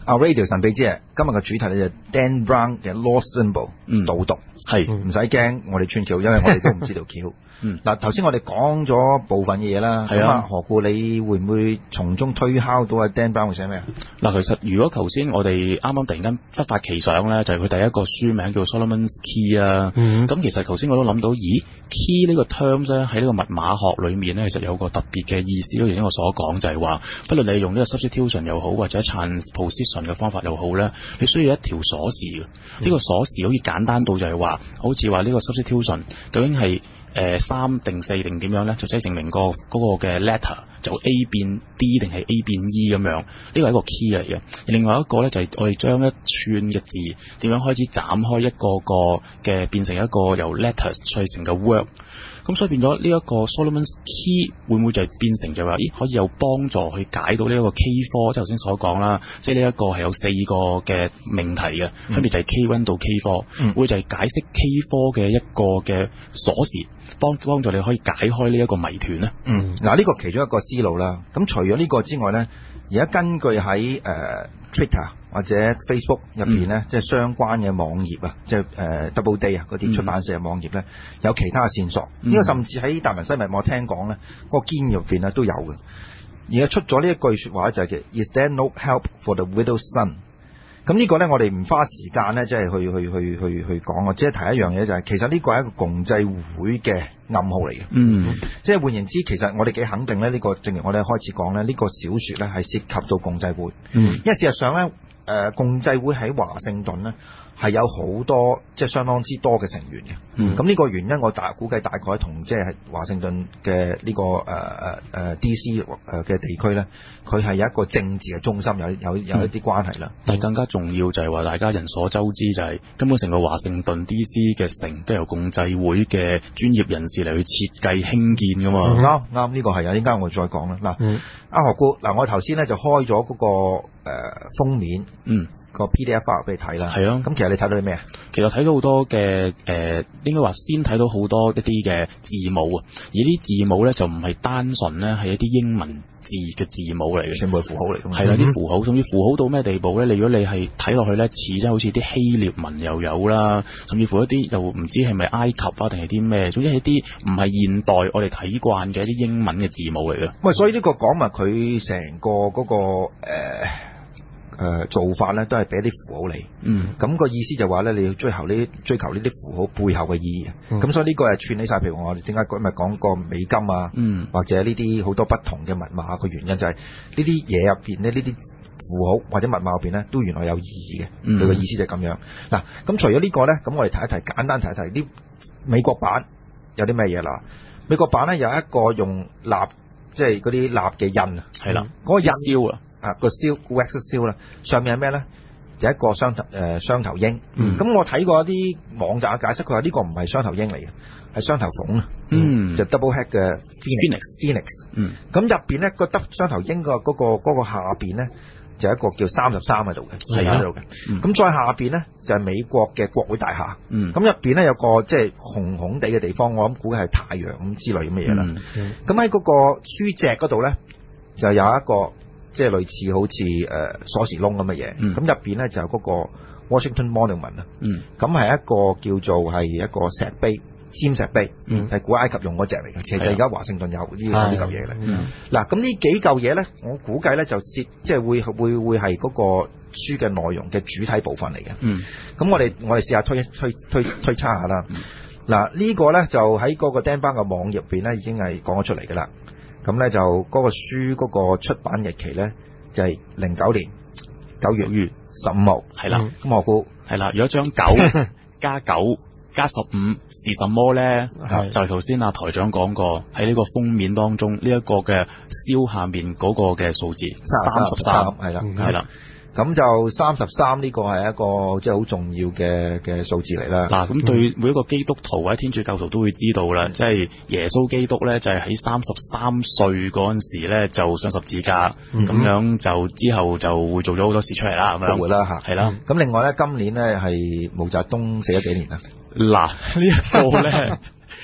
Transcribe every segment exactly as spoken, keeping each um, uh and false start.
啊 Radio 神秘之夜，今日嘅主題咧就 Dan Brown 嘅 Lost Symbol， 嗯， 導讀係唔使驚，我哋串橋，因為我哋都唔知道橋。 嗯， 嗱頭先我哋講咗部分嘅嘢啦，咁啊何故你會唔會從中推敲到阿 Dan Brown 會寫咩啊？ 嗱，其實如果頭先我哋啱啱突然間忽發奇想咧，就係、是、佢第一個書名叫 Solomon's Key 啊。 嗯， 咁其實頭先我都諗到，咦 key 呢個 terms 咧喺呢個密碼學裏面咧，其實有個特別嘅意思。好似我所講就係話，不論你用呢個 substitution 又好，或者 transposition 嘅方法又好咧，你需要一條鎖匙嘅。呢、嗯、個鎖匙好似簡單到就係話，好似話呢個 substitution 究竟係誒三定四定點樣咧，就即係證明個嗰個嘅 letter 就 A 變 D 定係 A 變 E 咁樣，呢個係一個 key 嚟嘅。另外一個咧就係我哋將一串嘅字點樣開始斬開一個個嘅變成一個由 letters 砌成嘅 word。咁所以變咗呢一個 Solomon's Key 會唔會就係變成就係話，咦可以有幫助去解到呢一個 K 科，即係頭先所講啦，即係呢一個係有四個嘅命題嘅，分、嗯、別就係 K 一到 K 科、嗯，會就係解釋 K 科嘅一個嘅鎖匙，幫幫助你可以解開呢一個謎團咧。 嗯，嗱呢個其中一個思路啦。咁除咗呢個之外咧，而家根據喺誒、呃、Twitter 或者 Facebook 入邊咧，即係相關嘅網頁啊，即係誒 Double Day 啊嗰啲出版社嘅網頁咧、嗯，有其他嘅線索。呢、嗯、個甚至喺達文西密碼聽講咧，嗰、那個堅入邊咧都有嘅。而家出咗呢一句説話就係、是、Is there no help for the widow's son？ 咁呢個咧我哋唔花時間咧，即係去去去去去講啊，只係提一樣嘢就係、是，其實呢個係一個共濟會嘅暗號嚟嘅。嗯，即係換言之，其實我哋幾肯定咧，呢、這個正如我哋開始講咧，呢、這個小説咧係涉及到共濟會。嗯，因為事實上咧。誒、呃、共濟會喺華盛頓咧係有好多即係相當之多嘅成員嘅，咁、嗯、呢個原因我大估計大概同即係華盛頓嘅呢、這個誒誒誒 D C 誒嘅地區咧，佢係有一個政治嘅中心，有有有一啲關係啦、嗯。 但係更加重要就係話大家人所周知就係、是、根本成個華盛頓 D C 嘅城都由共濟會嘅專業人士嚟去設計興建㗎嘛。 啱啱呢個係啊，陣間我再講啦。嗱、嗯，阿何故嗱，我頭先咧就開咗嗰、那個。誒、呃、封面，嗯，個 P D F 包俾你睇啦，係啊，咁其實你睇到啲咩啊？ 其實睇到好多嘅誒、呃，應該話先睇到好多一啲嘅字母啊，而啲字母咧就唔係單純咧係一啲英文字嘅字母嚟嘅， 全部係符號嚟㗎嘛。 係啦，啲符號，甚至符號到咩地步咧？你如果你係睇落去咧，似即係好似啲希臘文又有啦，甚至乎一啲又唔知係咪埃及啊定係啲咩，總之係一啲唔係現代我哋睇慣嘅一啲英文嘅字母嚟嘅。 喂，所以呢個講埋佢成個嗰、那個誒。呃誒、呃、做法咧都係俾一啲符號你，嗯，咁、那個意思就話咧你要追求呢追求呢啲符號背後嘅意義，咁、嗯、所以呢個係串起晒，譬如我哋點解今日講個美金啊，嗯，或者呢啲好多不同嘅密碼個原因就係呢啲嘢入邊咧，呢啲符號或者密碼入邊咧都原來有意義嘅，佢、嗯、個意思就係咁樣。嗱，咁除咗呢個咧，咁我哋提一提，簡單提一提啲美國版有啲咩嘢啦？美國版咧有一個用蠟，即係嗰啲蠟嘅印啊，係啦，嗰、那個印燒啊。啊，個燒 wax 燒啦，上面係咩咧？就一個雙頭誒雙頭鷹。咁、嗯、我睇過一啲網站嘅解釋，佢話呢個唔係雙頭鷹嚟嘅，係雙頭鳳啊。嗯，就 double head 嘅 phoenix。嗯，咁入邊咧個得雙頭鷹個嗰個嗰個下邊咧就一個叫三十三喺度嘅，係喺度嘅。咁、嗯、再下邊咧就係、是、美國嘅國會大廈。嗯，咁入邊咧有個即係紅紅地嘅地方，我諗估計係太陽咁之類咁嘅嘢啦。咁喺嗰個書脊嗰度咧就有一個。即係類似好似誒、呃、鎖匙窿咁嘅嘢，咁入邊咧就有嗰個 Washington Monument 啊、嗯，咁係一個叫做係一個石碑，尖石碑，係、嗯、古埃及用嗰隻嚟嘅，其實而家華盛頓有呢呢嚿嘢咧。嗱，咁呢幾嚿嘢咧，我估計咧就涉即係會會會係嗰個書嘅內容嘅主體部分嚟嘅。咁、嗯、我哋我哋試下推推推推測下啦。嗱、嗯，這個、呢個咧就喺嗰個 Dan Brown 嘅網頁入邊咧已經係講咗出嚟㗎啦。咁咧就嗰個書嗰個出版日期咧就係零九年九月十五號，係啦。咁我估係啦。如果將九加九加十五是什麼咧？就係頭先阿台長講過喺呢個封面當中呢一、這個嘅燒下面嗰個嘅數字三十三，係啦，係啦。 咁就三十三呢個係一個即係好重要嘅嘅數字嚟啦。 嗱，咁對每一個基督徒或者天主教徒都會知道啦，即、嗯、係、就是、耶穌基督咧就係喺三十三歲嗰陣時咧就上十字架，咁、嗯、樣就之後就會做咗好多事出嚟啦，咁樣活啦嚇，係啦。咁、嗯、另外咧，今年咧係毛澤東死咗幾年啦。 嗱，呢一個咧。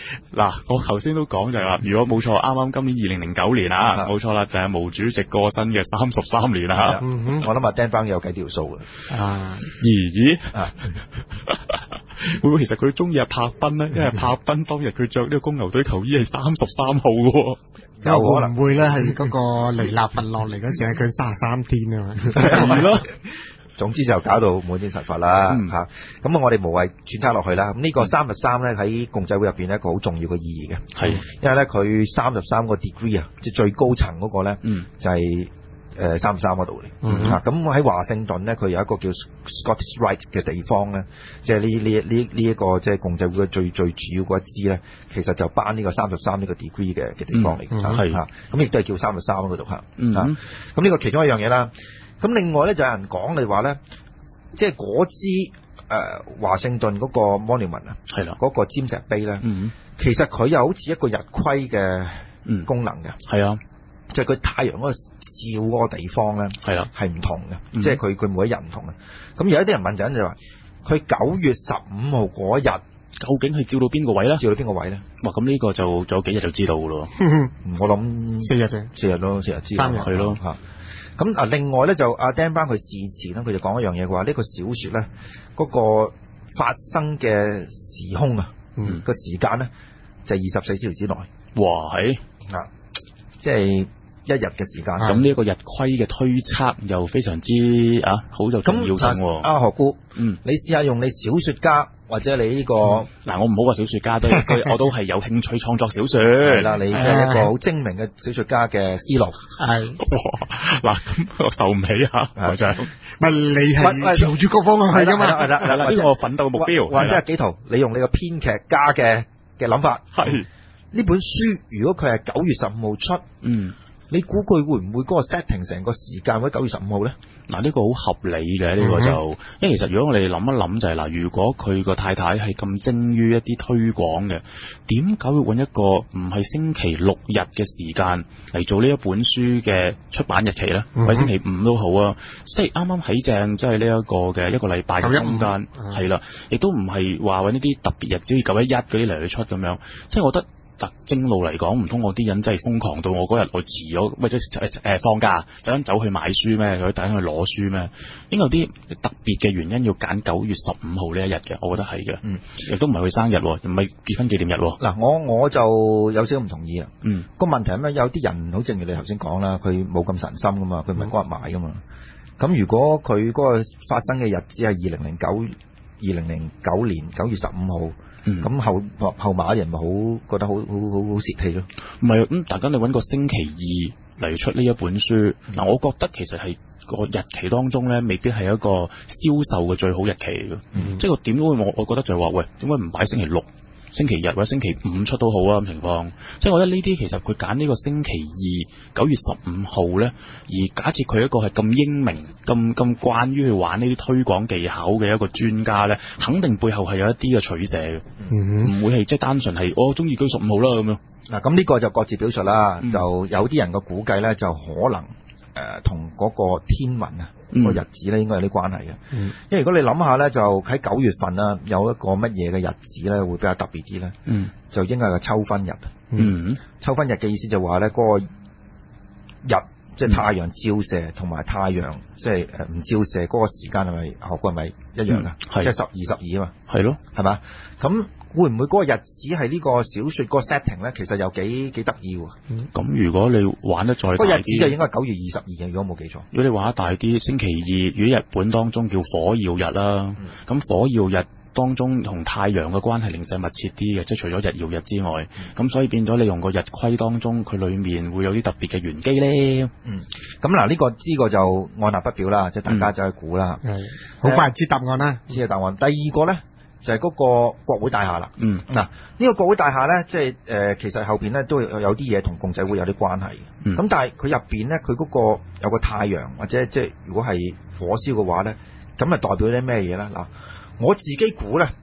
嗱，我頭先都講就係話，如果冇錯，啱啱今年二零零九年啊，冇錯啦，就係毛主席過身嘅三十三年啦。 嗯、我諗阿 Dan Brown 有計條數嘅。 啊，咦咦啊，會唔會其實佢中意阿柏斌咧？因為柏斌當日佢着呢個公牛隊球衣係三十三號嘅。 有可能會咧，係嗰個彌勒佛落嚟嗰時係佢三十三天啊嘛。 係咯。 總之就搞到滿天神佛啦嚇，咁、嗯、啊我哋無謂揣測落去啦。咁呢個三十三咧喺共濟會入邊咧一個好重要嘅意義嘅，係因為咧佢三十三個 degree 啊，即係最高層嗰個咧，嗯、就係誒三十三嗰度嚟嚇。咁喺華盛頓咧，佢有一個叫 Scottish Rite 嘅地方咧，即係呢呢呢呢一個即係共濟會嘅最最主要嗰一支咧，其實就頒呢個三十三呢個 degree 嘅嘅地方嚟嘅嚇。咁亦都係叫三十三嗰度嚇。咁呢個其中一樣嘢啦。咁另外咧就有人講你話咧，即係嗰支誒華盛頓嗰個 monument 啊，係啦，嗰個尖石碑咧，嗯、其實佢又好似一個日晷嘅功能嘅，係啊、嗯，就係佢太陽嗰個照嗰個地方咧，係啦，係唔同嘅，嗯、即係佢佢每一日唔同嘅。咁有一啲人問緊就話，佢九月十五號嗰日究竟係照到邊個位咧？照到邊個位咧？哇！咁呢個就仲有幾日就知道嘅咯。我諗四日啫，四日咯，四日知道。三日係咯嚇。咁啊，另外咧就阿 Dan Brown 佢事前咧，佢就講一樣嘢嘅話，呢、這個小説咧嗰個發生嘅時空啊，嗯，個時間咧就係二十四小時之內。哇！係啊，即係一日嘅時間。咁呢一個日晷嘅推測又非常之啊，好有重要性喎。阿何姑，嗯，你試下用你小説家。或者你呢、這個嗱、嗯，我唔好話小説家都，我都係有興趣創作小説。係啦，你係一個好精明嘅小説家嘅思路。係，嗱咁我受唔起啊！就係，咪你係朝住各方向去㗎嘛？係啦係啦，呢個我奮鬥嘅目標。或者係幾圖，你用你個編劇家嘅嘅諗法。係呢本書，如果佢係九月十五號出，嗯。你估佢會唔會嗰個 setting 成個時間喺九月十五號咧？嗱，呢個好合理嘅，呢、呢個就，嗯、哼因為其實如果我哋諗一諗就係、是、嗱，如果佢個太太係咁精於一啲推廣嘅，點解會揾一個唔係星期六日嘅時間嚟做呢一本書嘅出版日期咧？或者、嗯、哼星期五都好啊，即係啱啱喺正，即係呢一個嘅一個禮拜嘅中間，係啦，亦都唔係話揾呢啲特別日子，九一一嗰啲嚟去出咁樣，即係我覺得。特正路嚟講，唔通我啲人真係瘋狂到我嗰日我遲咗，或者誒放假就咁走去買書咩？佢等去攞書咩？應該有啲特別嘅原因要揀九月十五號呢一日嘅，我覺得係嘅。嗯，亦都唔係佢生日，唔係結婚紀念日。嗱，我我就有少少唔同意啊。嗯，個問題係咩？有啲人好正如你頭先講啦，佢冇咁神心噶嘛，佢唔係嗰日買噶嘛。咁、嗯、如果佢嗰個發生嘅日子係二零零九二零零九年九月十五號。咁、嗯、後後後馬人咪好覺得好好好好泄氣咯？唔係咁，大家你揾個星期二嚟出呢一本書，嗱、嗯，我覺得其實係個日期當中咧，未必係一個銷售嘅最好日期嚟嘅。嗯、即係個點會我我覺得就係話，喂，點解唔擺星期六、星期日或者星期五出都好啊？咁情況，即係我覺得呢啲其實佢揀呢個星期二九月十五號咧，而假設佢一個係咁英明、咁咁慣於去玩呢啲推廣技巧嘅一個專家咧，肯定背後係有一啲嘅取捨嘅，唔、嗯、會係即係單純係我中意九月十五號啦咁樣。嗱，咁呢個就各自表述啦。嗯、就有啲人嘅估計咧，就可能誒同嗰個天文啊。個、嗯、日子咧應該有啲關係嘅，嗯、因為如果你諗下咧，就喺九月份啦，有一個乜嘢嘅日子咧會比較特別啲咧，嗯、就應該係個秋分日。嗯、秋分日嘅意思就話咧，嗰個日即係太陽照射同埋太陽即係誒唔照射嗰個時間係咪學過係咪一樣啊？即係十二十二啊嘛，係咯，係嘛？咁會唔會嗰個日子係呢個小説個 setting 咧？其實又幾幾得意喎。咁、嗯、如果你玩得再大啲，個日子就應該九月二十二嘅，如果冇記錯。如果你玩得大啲，星期二，如果日本當中叫火曜日啦，咁、嗯、火曜日當中同太陽嘅關係零舍密切啲嘅，即係除咗日曜日之外，咁、嗯、所以變咗你用個日晷當中，佢裡面會有啲特別嘅玄機咧。嗯，咁嗱呢個呢、呢個就按捺不表啦，即係大家就去估啦。係、嗯，好快知答案啦，知嘅答案。第二個咧。就係嗰個國會大廈啦。嗯，嗱呢、這個國會大廈咧，即係誒、呃，其實後邊咧都有有啲嘢同共濟會有啲關係嘅。嗯，咁但係佢入邊咧，佢嗰個有個太陽或者即係如果係火燒嘅話咧，咁啊代表啲咩嘢咧？嗱，我自己估咧，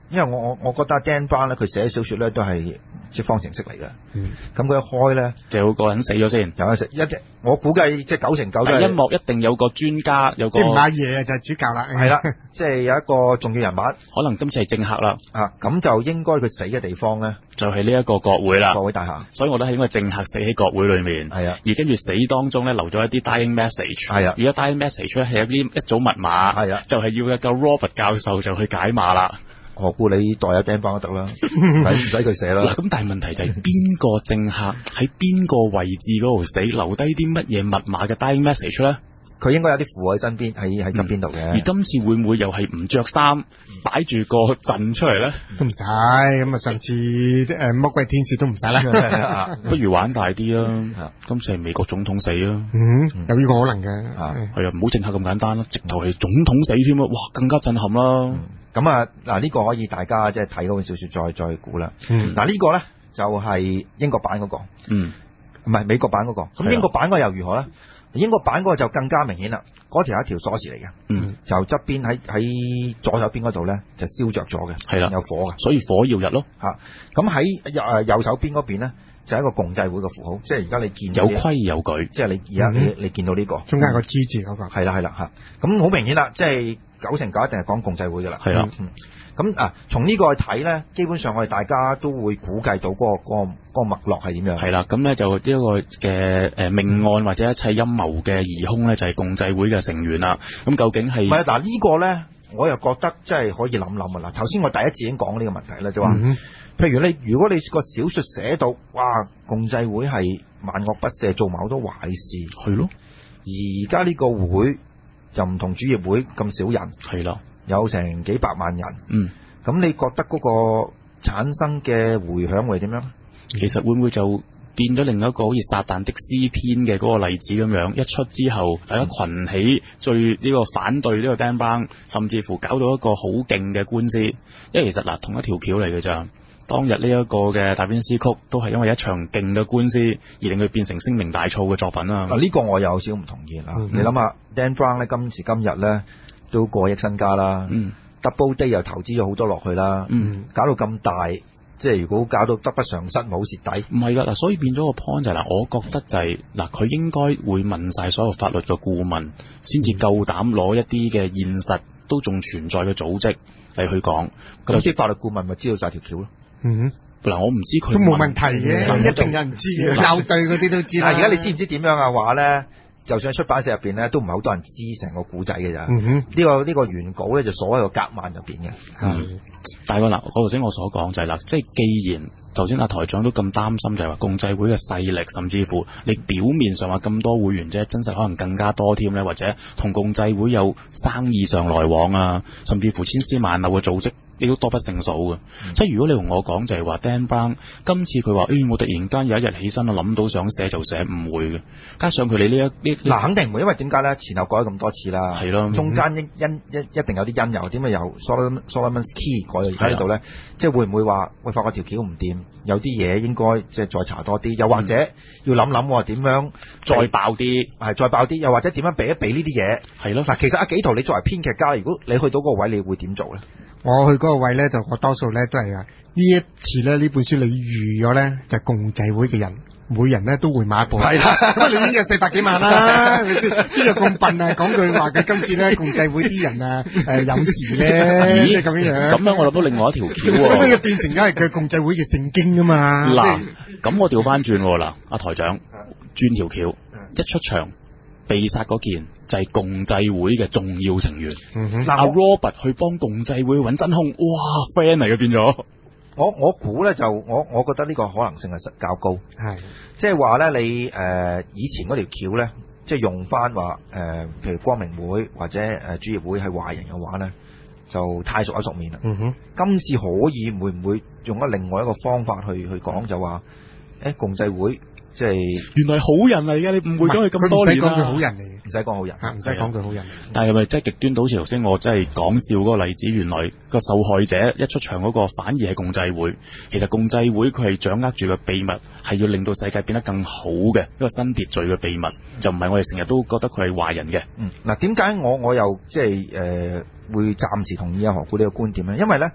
因為我我我覺得 Dan Brown 咧，佢寫小説咧都係即係方程式嚟嘅。嗯，咁佢一開咧就有個人死咗先， 有一食一隻，我估計即係九成九都係第一幕一定有個專家，有個即係唔係阿爺就係主教啦。 係啦，即係有一個重要人物， 可能今次係政客啦。 啊，咁就應該佢死嘅地方咧， 就係呢一個國會啦， 國會大廈。所以我覺得係應該政客死喺國會裏面。 係啊， 而跟住死當中咧留咗一啲 dying message。係啊，而家 dying message 咧係一啲一組密碼。係啊，就係要一個 Robert 教授就去解碼啦。 何故你代有 Dan Brown 都得啦，唔使佢寫啦。 嗱，咁但係問題就係邊個政客喺邊個位置嗰度死，留低啲乜嘢密碼嘅 dying message 咧？ 佢應該有啲符喺身邊，喺喺側邊度嘅。 而今次會唔會又係唔着衫擺住個陣出嚟咧？ 都唔使，咁啊上次誒魔鬼天使都唔使啦。 不如玩大啲啊！今次係美國總統死啊！ 嗯，有呢個可能嘅。 係啊，唔好政客咁簡單啦，直頭係總統死添啊！哇，更加震撼啦！ 咁啊嗱，呢個可以大家即係睇嗰本小説再再估啦。嗱呢個咧就係英國版嗰個，嗯，唔係美國版嗰個。咁英國版嗰個又如何咧？英國版嗰個就更加明顯啦，嗰條係一條鎖匙嚟嘅，嗯，就側邊喺喺左手邊嗰度咧就燒着咗嘅，係啦，有火嘅， 所以火耀日咯嚇。咁喺誒右手邊嗰邊咧就係一個共濟會嘅符號，即係而家你見有規有矩， 即係你而家你你見到呢個中間個 G 字嗰個， 係啦係啦嚇。咁好明顯啦，即係九成九一定係講共濟會嘅啦， 係啦。 咁啊，從呢個去睇咧，基本上我哋大家都會估計到嗰個嗰個嗰個脈絡係點樣。係啦， 咁咧就呢一個嘅誒命案或者一切陰謀嘅疑兇咧，就係共濟會嘅成員啦。咁究竟係？唔係嗱呢個咧，我又覺得即係可以諗諗啊！嗱，頭先我第一次已經講呢個問題啦，就話，嗯、譬如你如果你個小説寫到，哇，共濟會係萬惡不赦，做埋好多壞事，係咯。而家呢個會就唔同主業會咁少人，係啦。有成幾百萬人，嗯，咁你覺得嗰個產生嘅迴響會點樣？ 其實會唔會就變咗另一個好似撒旦的詩篇嘅嗰個例子咁樣？一出之後，大家群起最呢個反對呢個 Dan Brown，甚至乎搞到一個好勁嘅官司。因為其實嗱，同一條橋嚟嘅咋。當日呢一個嘅大編詩曲都係因為一場勁嘅官司而令佢變成聲名大噪嘅作品啊！ 嗱，呢個我有少少唔同意啦。嗯、你諗下 Dan Brown 咧，今時今日咧。都過億身家啦，嗯，Double Day 又投資咗好多落去啦，嗯，搞到咁大，即係如果搞到得不償失，冇蝕底， 唔係噶嗱，所以變咗個 point 就係、是、嗱，我覺得就係、是、嗱，佢應該會問晒所有法律嘅顧問，先至夠膽攞一啲嘅現實都仲存在嘅組織嚟去講， 咁啲法律顧問咪知道晒條橋咯， 嗯，嗱，我唔知佢都冇問題嘅，一定有人知嘅，校對嗰啲都知啦。 而家你知唔知點樣嘅話咧？就算喺出版社入邊咧，都唔係好多人知成個古仔嘅咋。呢、嗯這個呢、這個原稿咧就鎖喺個夾萬入邊嘅。 嗯，但係嗱，我頭先我所講就係、是、啦，即係既然頭先阿台長都咁擔心，就係話共濟會嘅勢力，甚至乎你表面上話咁多會員啫，真實可能更加多添咧，或者同共濟會有生意上來往啊，甚至乎千絲萬縷嘅組織。亦都多不勝數嘅，嗯、即係如果你同我講就係話 Dan Brown 今次佢話，誒、哎、我突然間有一日起身啊諗到想寫就寫，唔會嘅。加上佢哋呢一呢嗱肯定唔會，因為點解咧？前後改咗咁多次啦， 係咯， 中間因因一一定有啲因由，點解由 Solomon Solomon's Key 改到而家呢度咧？即係會唔會話喂發覺條橋唔掂，有啲嘢應該即係再查多啲，又或者要諗諗點樣再爆啲， 係再爆啲，又或者點樣避一避呢啲嘢？係咯，嗱，其實阿紀陶你作為編劇家，如果你去到嗰個位，你會點做咧？ 我去嗰個位咧，就我多數咧都係啊，呢一次咧呢本書你預咗咧就係共濟會嘅人，每人咧都會買一部。係啦，咁你已經有四百幾萬啦，邊有咁笨啊？講句話，佢今次咧共濟會啲人啊誒有事咧，即係咁樣樣。 咁樣我諗到另外一條橋喎。 咁樣變成梗係佢共濟會嘅聖經啊嘛。 嗱，咁我調翻轉嗱，阿台長轉條橋，一出場。被殺嗰件就係共濟會嘅重要成員，阿、嗯、Robert 去幫共濟會揾真兇，哇 friend 嚟嘅變咗。 我我估咧就我我覺得呢個可能性係較高，係即係話咧你誒、呃、以前嗰條橋咧，即係用翻話誒，譬如光明會或者誒、呃、主業會係壞人嘅話咧，就太熟口熟面啦。嗯哼，今次可以會唔會用咗另外一個方法去去講就話誒共濟會？即係原來好人嚟嘅，你誤會咗佢咁多年啦。 唔使講佢好人嚟， 唔使講好人， 唔使講佢好人。 但係咪真係極端到好似頭先我真係講笑嗰個例子？原來個受害者一出場嗰個反而係共濟會。其實共濟會佢係掌握住個秘密，係要令到世界變得更好嘅一個新秩序嘅秘密，就唔係我哋成日都覺得佢係壞人嘅。 嗯，嗱點解我我又即係誒會暫時同意阿何故呢個觀點咧？因為咧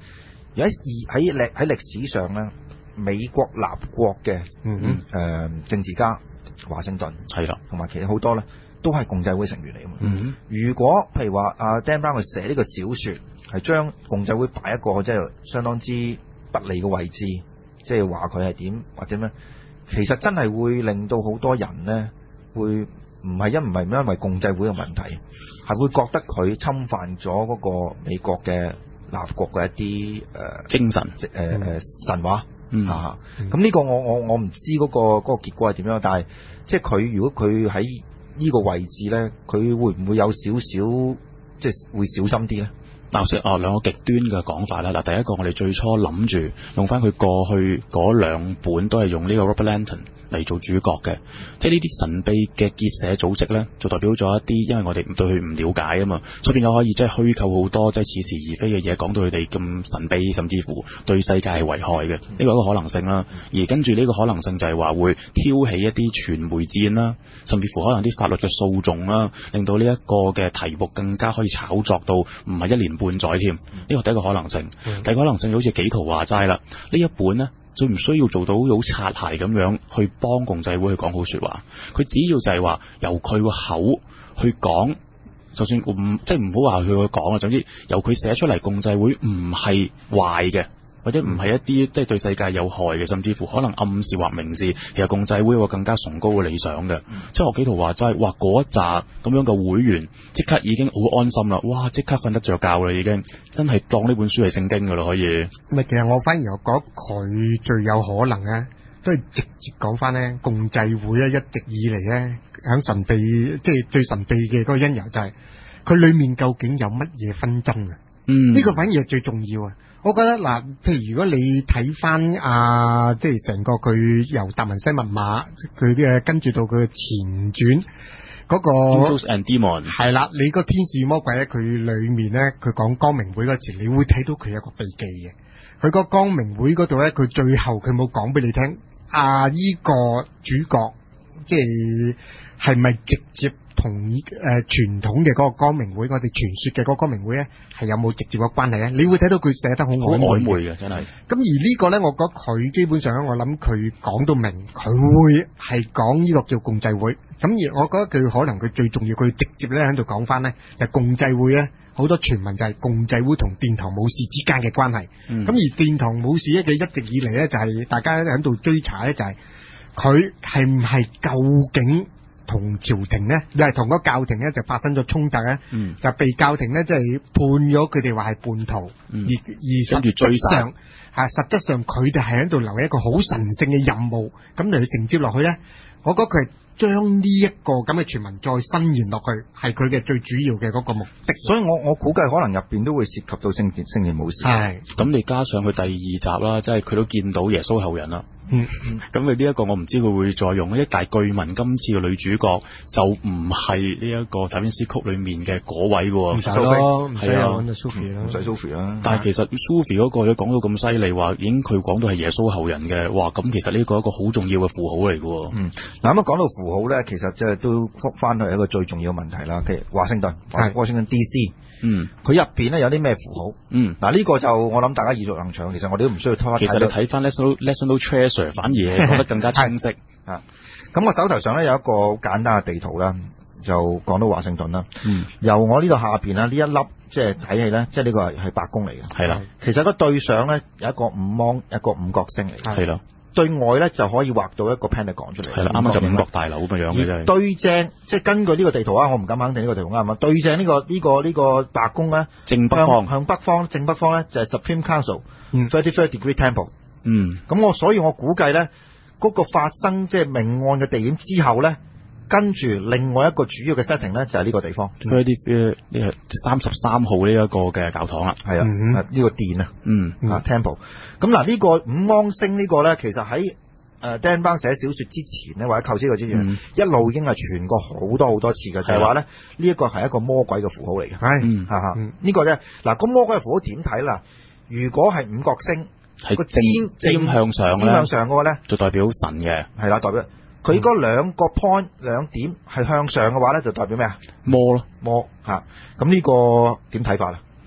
有一喺歷喺歷史上咧，美國立國嘅嗯誒政治家華盛頓係啦， 同埋其他好多咧都係共濟會成員嚟嘅嘛。 嗯， 如果譬如話阿 Dan Brown 佢寫呢個小説係將共濟會擺一個即係相當之不利嘅位置，即係話佢係點或者咩，其實真係會令到好多人咧會唔係因唔係因為共濟會嘅問題，係會覺得佢侵犯咗嗰個美國嘅立國嘅一啲誒、呃、精神，誒誒、呃、神話。 嗯啊，咁呢個我我我唔知嗰、嗰個嗰、嗰個結果係點樣，但係即係佢如果佢喺呢個位置咧，佢會唔會有少少即係會小心啲咧？ 嗱，先哦兩個極端嘅講法啦。嗱，第一個我哋最初諗住用翻佢過去嗰兩本都係用呢個 Robert Langton嚟做主角嘅，即係呢啲神秘嘅結社組織咧，就代表咗一啲，因為我哋對佢唔了解啊嘛，所以變咗可以即係虛構好多即係似是而非嘅嘢，講到佢哋咁神秘，甚至乎對世界係危害嘅，呢個一個可能性啦。而跟住呢個可能性就係話會挑起一啲傳媒戰啦，甚至乎可能啲法律嘅訴訟啦，令到呢一個嘅題目更加可以炒作到唔係一年半載添。呢個第一個可能性。第二個可能性就好似紀陶話齋啦，呢一本呢，就唔需要做到好擦鞋咁樣去幫共濟會去講好說話，佢只要就係話由佢個口去講，就算唔即係唔好話佢去講啊，總之由佢寫出嚟，共濟會唔係壞嘅，或者唔係一啲即係對世界有害嘅，甚至乎可能暗示或明示，其實共濟會有個更加崇高嘅理想嘅。嗯、即係學紀陶話齋，哇嗰一紮咁樣嘅會員，即刻已經好安心啦，哇即刻瞓得着覺啦，已經真係當呢本書係聖經噶啦，可以。 咪其實我反而我覺得佢最有可能咧，都係直接講翻咧，共濟會咧一直以嚟咧響神秘，即係最神秘嘅嗰個因由就係佢裏面究竟有乜嘢紛爭啊？嗯，呢個反而係最重要啊！我覺得嗱，譬如如果你睇翻啊，即係成個佢由達文西密碼，佢嘅跟住到佢嘅前傳嗰個 Angels and Demons 係啦，你個天使魔鬼咧，佢裏面咧，佢講光明會嗰時，你會睇到佢有個秘技嘅。佢個光明會嗰度咧，佢最後佢冇講俾你聽，啊依個主角即係係咪直接同誒傳統嘅嗰個光明會，我哋傳說嘅嗰個光明會咧，係有冇直接嘅關係咧？你會睇到佢寫得好曖昧嘅， 真係。 咁而呢個咧，我覺得佢基本上，我諗佢講到明，佢會係講呢個叫共濟會。咁而我覺得佢可能佢最重要，佢直接咧喺度講翻咧，就係共濟會咧，好多傳聞就係共濟會同殿堂武士之間嘅關係。咁、嗯、而殿堂武士咧，佢一直以嚟咧就係大家喺度追查咧，就係佢係唔係究竟同朝廷咧，又係同嗰個教廷咧就發生咗衝突咧，嗯、就被教廷咧即係判咗佢哋話係叛徒，嗯、而而實質上嚇實質上佢哋係喺度留一個好神聖嘅任務，咁嚟去承接落去咧，我覺得佢係將呢一個咁嘅傳聞再伸延落去，係佢嘅最主要嘅嗰個目的。 所以我我估計可能入邊都會涉及到聖殿聖殿武士。 係，咁你加上佢第二集啦，即係佢都見到耶穌後人啦。嗯，咁佢呢一個我唔知佢會再用，一大據聞今次嘅女主角就唔係呢一個達文西曲裏面嘅嗰位嘅。 唔使咯，唔使啊， 揾 Sophie 啦， 唔使 Sophie 啦。 但係其實 Sophie 嗰個都講到咁犀利，話已經佢講到係耶穌後人嘅，哇！咁其實呢個係一個好重要嘅符號嚟嘅。 嗯，嗱咁啊講到符號咧，其實即係都覆翻去一個最重要嘅問題啦。其實華盛頓，華盛頓 D C。嗯，佢入邊咧有啲咩符號？嗯，嗱呢個就我諗大家耳熟能詳，其實我哋都唔需要拖。 其實你睇翻 National National Treasure 反而講得更加清晰啊！咁我手頭上咧有一個好簡單嘅地圖啦，就講到華盛頓啦。嗯，由我呢度下邊啦，呢一粒即係睇起咧，即係呢個係係白宮嚟嘅。係啦，其實個對上咧有一個五芒，一個五角星嚟嘅。係啦。對外咧就可以畫到一個 Pentagon 出嚟，係啦，啱啱就五角大樓咁樣嘅啫。對正，即係根據呢個地圖啊，我唔敢肯定呢個地圖啱唔啱。對正呢、這個呢、這個呢、這個白宮咧，正北方向北方正北方咧就係、是、Supreme Council thirty-third Degree Temple。嗯，咁我所以我估計咧，嗰、那個發生即係命案嘅地點之後咧，跟住另外一個主要嘅 setting 咧就係、是、呢個地方。 佢啲誒呢係三十三號呢一個嘅教堂啦，係啊，呢、 嗯這個殿啊，嗯啊 Temple。咁嗱呢個五芒星呢個咧，其實喺誒 Dan Brown 寫小説之前咧，或者構思佢之前，嗯、一路已經係傳過好多好多次嘅，就係話咧呢一個係一個魔鬼嘅符號嚟嘅。係，嚇嚇，呢個啫。嗱，咁魔鬼嘅符號點睇啦？如果係五角星，係個尖尖向上尖向上嗰個咧， 就代表神嘅， 係啦，代表佢嗰兩個 point 兩點係向上嘅話咧，就代表咩啊？魔咯，魔嚇。咁呢個點睇法啊？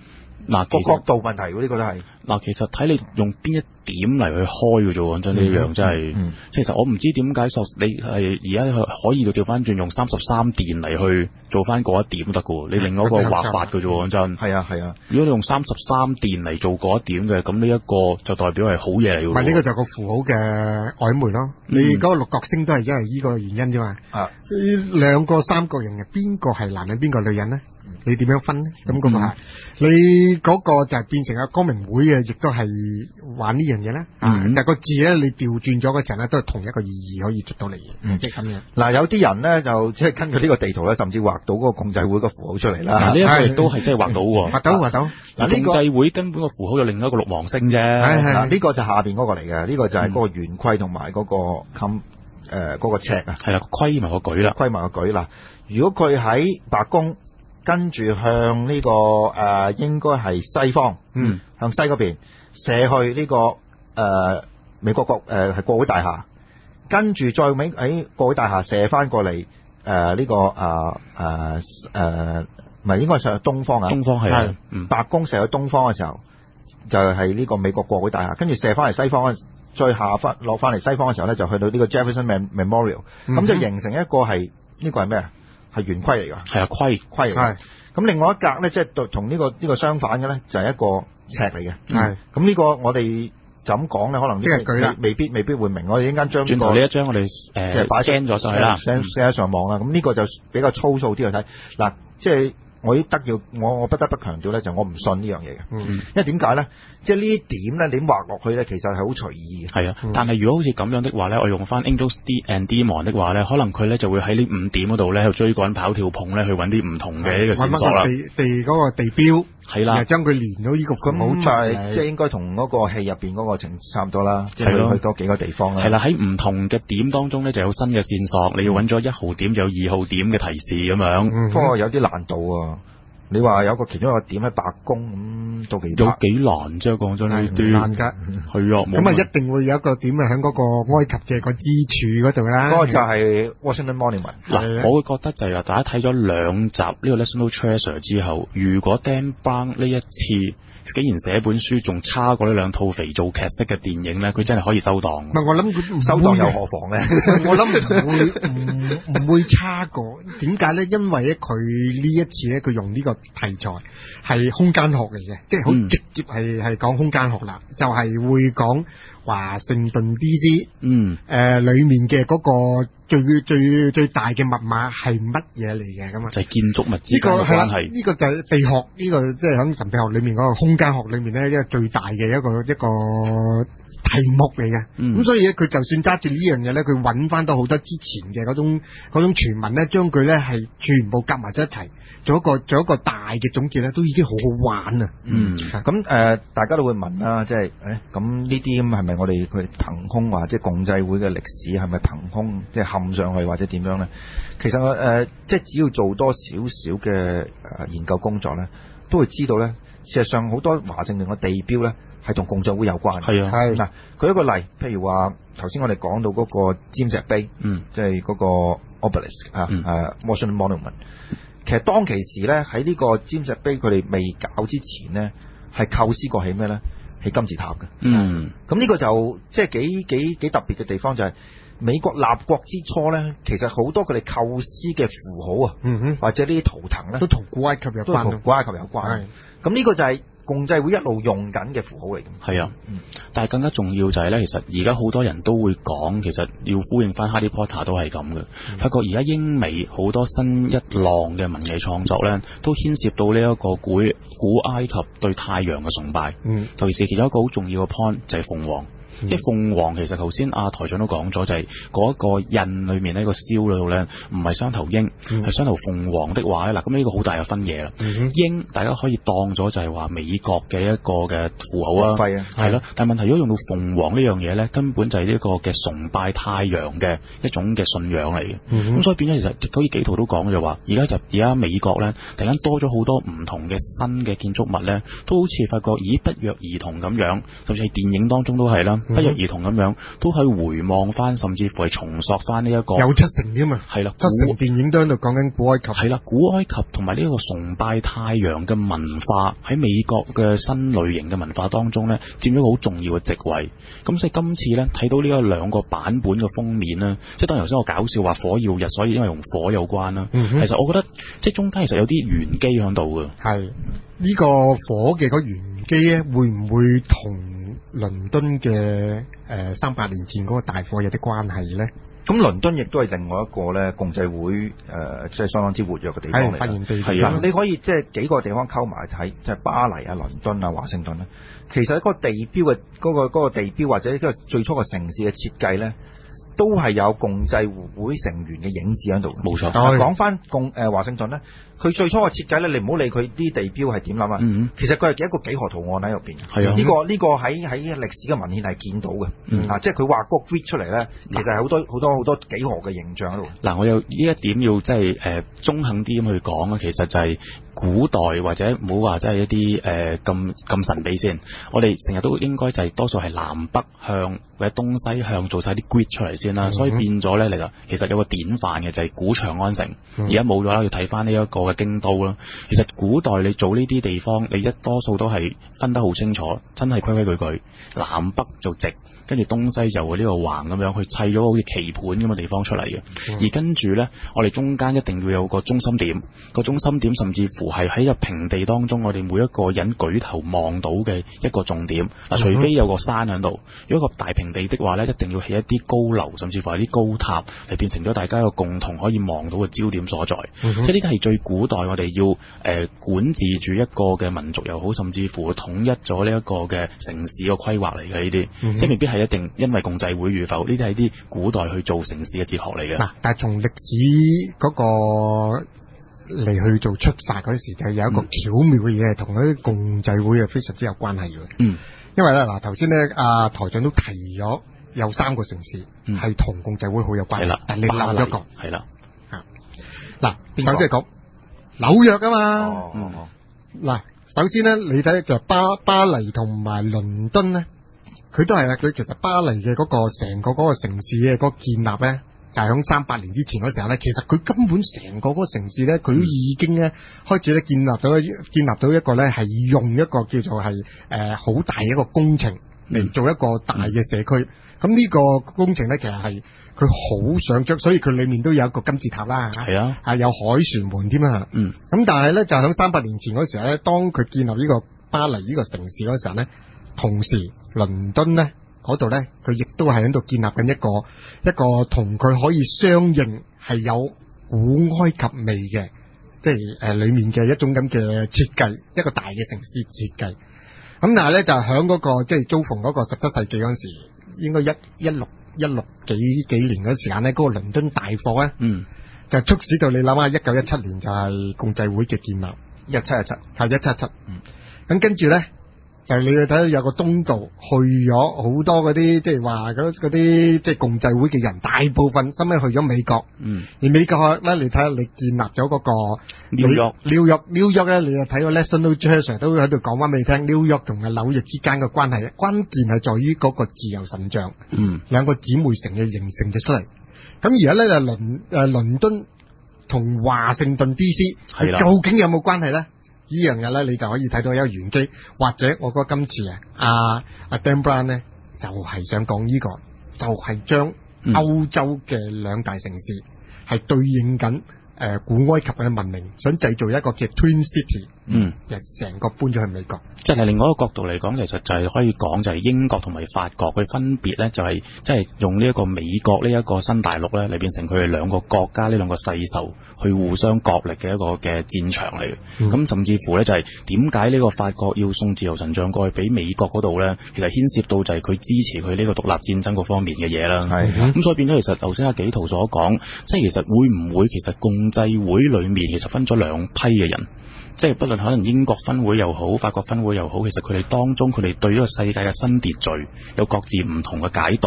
嗱， 個角度問題喎，呢個都係。 嗱，其實睇你用邊一點嚟去開嘅啫喎，真呢樣真係。嗯、其實我唔知點解索你係而家可以就調翻轉用三十三電嚟去做翻嗰一點得嘅喎，你另外一個畫法嘅啫喎，真。係啊係啊。 如果你用三十三電嚟做嗰一點嘅，咁呢一個就代表係好嘢嚟嘅喎。 唔係呢個就係個符號嘅曖昧咯。嗯、你嗰個六角星都係因為呢個原因啫嘛。啊。呢兩個三角形嘅邊個係男人邊個女人咧？你點樣分咧？咁嗰個係你嗰個就係變成個光明會嘅，亦都係玩呢樣嘢啦。嗯，就係個字咧，你調轉咗嘅時候咧，都係同一個意義可以出到嚟嘅。嗯，即係咁樣。嗱， 有啲人咧就即係根據呢個地圖咧，甚至畫到嗰個共濟會個符號出嚟啦。 呢一個亦都係真係畫到喎。 畫到畫到。 嗱，共濟會根本個符號有另一個六芒星啫。 嗱，呢個就下邊嗰個嚟嘅，呢個就係嗰個圓規同埋嗰個襟誒嗰個尺啊。係啦， 規埋個舉啦， 規埋個舉啦。如果佢喺白宮。跟住向呢、這個誒、呃、應該係西方，嗯，向西嗰邊射去呢、這個誒、呃、美國國誒係國會大廈，跟住再喺喺國會大廈射翻過嚟誒呢個誒誒誒唔係應該係上東方啊， 東方係啊， 嗯、白宮射去東方嘅時候就係、是、呢個美國國會大廈，跟住射翻嚟西方，再下翻落翻嚟西方嘅時候咧，就去到呢個 Jefferson Memorial，咁、嗯、就形成一個係呢、這個係咩啊？係圓規嚟㗎， 係啊，規規嚟㗎。咁另外一格咧，即係同呢個呢、這個相反嘅咧，就係、是、一個尺嚟嘅。係。咁呢個我哋就咁講咧，可能即係佢未必未必會明。我哋一陣間將轉頭呢一張我哋誒 scan 咗上去啦 ，send send 上網啦。咁呢個就比較粗糙啲去睇。嗱，即係我得要我我不得不強調咧，就我唔信呢樣嘢嘅。嗯。因為點解咧？即係呢啲點咧，你畫落去咧，其實係好隨意嘅。 係啊，嗯、但係如果好似咁樣的話咧，我用翻 Angels and Demons 的話咧，可能佢咧就會喺呢五點嗰度咧，去追趕跑跳碰咧，去揾啲唔同嘅呢個線索啦。 地地嗰個地標係啦， 將佢連到呢個咁好就係即係應該同嗰個戲入邊嗰個情差唔多啦，即係去多幾個地方啦。 係啦，喺唔同嘅點當中咧，就有新嘅線索，你要揾咗一號點，就有二號點嘅提示咁樣。 嗯、不過有啲難度啊。你話有個其中一個點喺白宮咁都幾有幾難啫，講真呢啲難㗎，係啊， 咁啊一定會有一個點啊喺嗰個埃及嘅個支柱嗰度啦。 嗰個就係 Washington Monument。 嗱，我會覺得就係話大家睇咗兩集呢個 National Treasure 之後，如果 Dan Brown 呢一次竟然寫本書仲差過呢兩套肥皂劇式嘅電影咧，佢真係可以收檔。 唔係我諗佢收檔又何妨咧？ 我諗唔會唔唔會差過。點解咧？因為咧佢呢一次咧，佢用呢個題材係空間學嚟嘅，即係好直接係係講空間學啦，就係、是、會講華盛頓 D C 嗯誒、呃、裏面嘅嗰個最最最大嘅密碼係乜嘢嚟嘅咁啊？ 就係建築物之間嘅關係。 呢、這個這個就係地學呢、這個即係喺神秘學裏面嗰個空間學裏面咧，一個最大嘅一個一個題目嚟嘅。咁、嗯、所以咧，佢就算揸住呢樣嘢咧，佢揾翻到好多之前嘅嗰種嗰種傳聞咧，將佢咧係全部夾埋咗一齊，做一個做一個大嘅總結咧，都已經好好玩啊！ 嗯，咁誒、呃，大家都會問啦，即係誒，咁呢啲咁係咪我哋佢憑空話，即係共濟會嘅歷史係咪憑空即係冚上去或者點樣咧？其實我誒、呃，即係只要做多少少嘅誒研究工作咧，都會知道咧，事實上好多華盛頓嘅地標咧係同共濟會有關嘅。 係啊，係嗱，舉一個例，譬如話頭先我哋講到嗰個尖石碑，嗯，即係嗰個 Obelisk 啊、嗯，誒、uh, Washington Monument。其實當其時咧，喺呢個尖石碑佢哋未搞之前咧，係構思過起咩咧？起金字塔嘅。嗯。咁呢個就即係幾幾幾特別嘅地方就係、是、美國立國之初咧，其實好多佢哋構思嘅符號啊，嗯哼，或者呢啲圖騰咧， 都同古埃及有關， 同古埃及有關。咁呢個就係共濟會一路用緊嘅符號嚟嘅。 係啊，嗯、但係更加重要就係咧，其實而家好多人都會講，其實要呼應翻哈利波特都係咁嘅。嗯、發覺而家英美好多新一浪嘅文藝創作咧，都牽涉到呢一個古古埃及對太陽嘅崇拜。嗯，尤其是其中一個好重要嘅 point 就係鳳凰。因為鳳凰其實頭先阿台長都講咗，就係嗰一個印裏面呢個燒嗰度咧，唔係雙頭鷹，係雙頭鳳凰的話咧，嗱咁呢個好大嘅分野啦。鷹大家可以當咗就係話美國嘅一個嘅符號啊，係咯。但係問題如果用到鳳凰呢樣嘢咧，根本就係呢個嘅崇拜太陽嘅一種嘅信仰嚟嘅。咁、嗯、所以變咗其實好似幾圖都講就話，而家入而家美國咧，突然間多咗好多唔同嘅新嘅建築物咧，都好似發覺咦不約而同咁樣，甚至係電影當中都係啦。 不約而同咁樣都可以回望翻，甚至乎係重塑翻呢一個有七成添啊， 係啦， 七成電影都喺度講緊古埃及， 係啦，古埃及同埋呢個崇拜太陽嘅文化喺美國嘅新類型嘅文化當中呢，佔咗一個好重要嘅席位。咁所以今次呢，睇到呢個兩個版本嘅封面呢，即係當然頭先我搞笑話火曜日，所以因為同火有關啦。嗯、其實我覺得即係中間其實有啲玄機喺度嘅。係呢、這個火嘅個玄機咧，會唔會同倫敦嘅誒三百年前嗰個大火有啲關係咧？ 咁倫敦亦都係另外一個咧共濟會誒，即、呃、係相當之活躍嘅地方嚟。 發現地係啊，你可以即係幾個地方溝埋睇，即係巴黎啊、倫敦啊、華盛頓咧。其實嗰個地標嘅嗰個嗰個地標或者嗰個最初個城市嘅設計咧，都係有共濟會成員嘅影子喺度。 冇錯。 講翻共誒華盛頓咧，佢最初嘅設計咧，你唔好理佢啲地標係點諗啊。嗯、其實佢係一個幾何圖案喺入邊。係啊。呢、這個呢、這個喺喺歷史嘅文獻係見到嘅。嗯、啊，即係佢畫嗰個 grid 出嚟咧，其實係好多好多好多幾何嘅形象喺度。嗱， 我有呢一點要即係誒中肯啲咁去講啊，其實就係古代或者唔好話即係一啲誒咁咁神秘先。我哋成日都應該就係多數係南北向或者東西向做晒啲 grid 出嚟先啦，嗯、所以變咗咧嚟啦。其實有個典範嘅就係古長安城，而家冇咗啦，要睇翻呢一個嘅京都啦。其實古代你做呢啲地方，你一多數都係分得好清楚，真係規規矩矩，南北就直，跟住東西就會呢個橫咁樣去砌咗好似棋盤咁嘅地方出嚟嘅。嗯、而跟住咧，我哋中間一定要有個中心點，個中心點甚至乎係喺個平地當中，我哋每一個人舉頭望到嘅一個重點。嗱，除非有個山喺度，如果個大平地的話咧，一定要起一啲高樓，甚至乎係啲高塔，嚟變成咗大家一個共同可以望到嘅焦點所在。嗯、即係呢啲係最古代我哋要誒、呃、管治住一個嘅民族又好，甚至乎統一咗呢一個嘅城市個規劃嚟嘅呢啲，嗯、即係未必係一定因為共濟會與否，呢啲係啲古代去做城市嘅哲學嚟嘅。嗱， 但係從歷史嗰個嚟去做出發嗰時，就有一個巧妙嘅嘢，同嗰啲共濟會係非常之有關係嘅。嗯，因為咧嗱，頭先咧阿台長都提咗有三個城市係同共濟會好有關係，嗯、但係你漏咗一個係啦。 吓，嗱，首先係講紐約啊嘛。哦哦哦。嗱，首先咧，你睇就巴巴黎同埋倫敦咧。佢都係啊！佢其實巴黎嘅嗰個成個嗰個城市嘅嗰個建立咧，就係響三百年之前嗰時候咧，其實佢根本成個嗰個城市咧，佢都已經咧開始咧建立到建立到一個咧係用一個叫做係誒好大嘅一個工程嚟做一個大嘅社區。咁呢、嗯、個工程咧，其實係佢好想將，所以佢裏面都有一個金字塔啦，係啊，係有海船門添啊。嗯。咁但係咧，就響三百年前嗰時候咧，當佢建立呢個巴黎呢個城市嗰時候咧，同時倫敦咧嗰度咧，佢亦都係喺度建立緊一個一個同佢可以相應係有古埃及味嘅，即係誒、呃、裏面嘅一種咁嘅設計，一個大嘅城市設計。咁但係咧就喺嗰個即係遭逢嗰個十七世紀嗰陣時，應該一一六一六幾幾年嗰時間咧，嗰、那個倫敦大火咧，嗯，就促使到你諗下，一九一七年就係共濟會嘅建立， 一七一七係一七七，嗯，咁跟住咧。就你去睇到有個東道去咗好多嗰啲，即係話嗰啲即係共濟會嘅人，大部分收尾去咗美國。嗯，而美國咧，你睇下你建立咗嗰個紐約，紐約，紐約咧，你又睇到 National Treasure 都喺度講翻俾你聽，紐約同埋紐約之間嘅關係，關鍵係在於嗰個自由神像。嗯，兩個姊妹城嘅形成咗出嚟。咁而家咧就倫誒倫敦同華盛頓 D C，係究竟有冇關係咧？呢樣嘢咧，你就可以睇到一個玄機，或者我覺得今次啊，阿阿 Dan Brown 咧就係、是、想講呢、這個，就係、是、將歐洲嘅兩大城市係對應緊誒、呃、古埃及嘅文明，想製造一個叫 Twin City，嗯，就成個搬咗去美國。 即係另外一個角度嚟講，其實就係可以講就係英國同埋法國佢分別咧，就係即係用呢一個美國呢一個新大陸咧嚟變成佢哋兩個國家呢兩個世仇去互相角力嘅一個嘅戰場嚟嘅。咁、嗯、甚至乎咧就係點解呢個法國要送自由神像過去俾美國嗰度咧？其實牽涉到就係佢支持佢呢個獨立戰爭嗰方面嘅嘢啦。係咁、嗯，所以變咗其實頭先阿紀陶所講，即係其實會唔會其實共濟會裏面其實分咗兩批嘅人？即係不論可能英國分會又好，法國分會又好，其實佢哋當中佢哋對呢個世界嘅新秩序有各自唔同嘅解讀，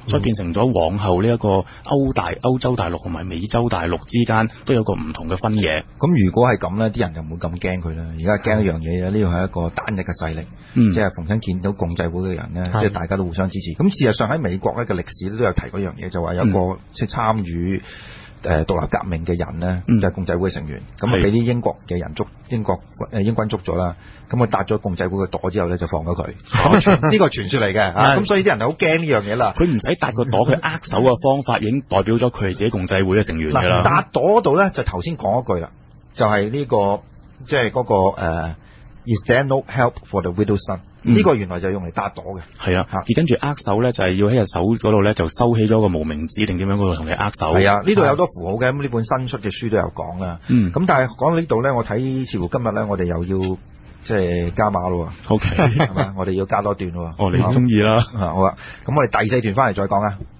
所以變成咗往後呢一個歐大歐洲大陸同埋美洲大陸之間都有個唔同嘅分野。 咁如果係咁咧，啲人就唔會咁驚佢啦。而家驚一樣嘢咧，呢個係一個單一嘅勢力， 嗯、 即係逢親見到共濟會嘅人咧，即係大家都互相支持。咁事實上喺美國咧嘅歷史都有提過一樣嘢，就話有一個、嗯、即係參與誒獨立革命嘅人咧，嗯、就係共濟會嘅成員，咁啊俾啲英國嘅人捉英國誒英軍捉咗啦，咁佢搭咗共濟會嘅朵之後咧，就放咗佢。呢個傳說嚟嘅嚇，咁所以啲人係好驚呢樣嘢啦。 佢唔使搭個朵，佢握手嘅方法已經代表咗佢係自己共濟會嘅成員㗎啦。 搭朵嗰度咧就頭先講一句啦，就係、是、呢、這個即係嗰個誒、uh, Is there no help for the widow's son？呢、嗯、個原來就係用嚟搭朵嘅。 係啊，而跟住握手咧就係要喺隻手嗰度咧就收起咗個無名指定點樣嗰度同你握手。係啊，呢度有好多符號嘅，咁呢本新出嘅書都有講啦。嗯，咁但係講到呢度咧，我睇似乎今日咧我哋又要即係加碼咯。O K，係嘛，我哋要加多段咯。哦，你中意啦。好啊，咁我哋第四段翻嚟再講啊。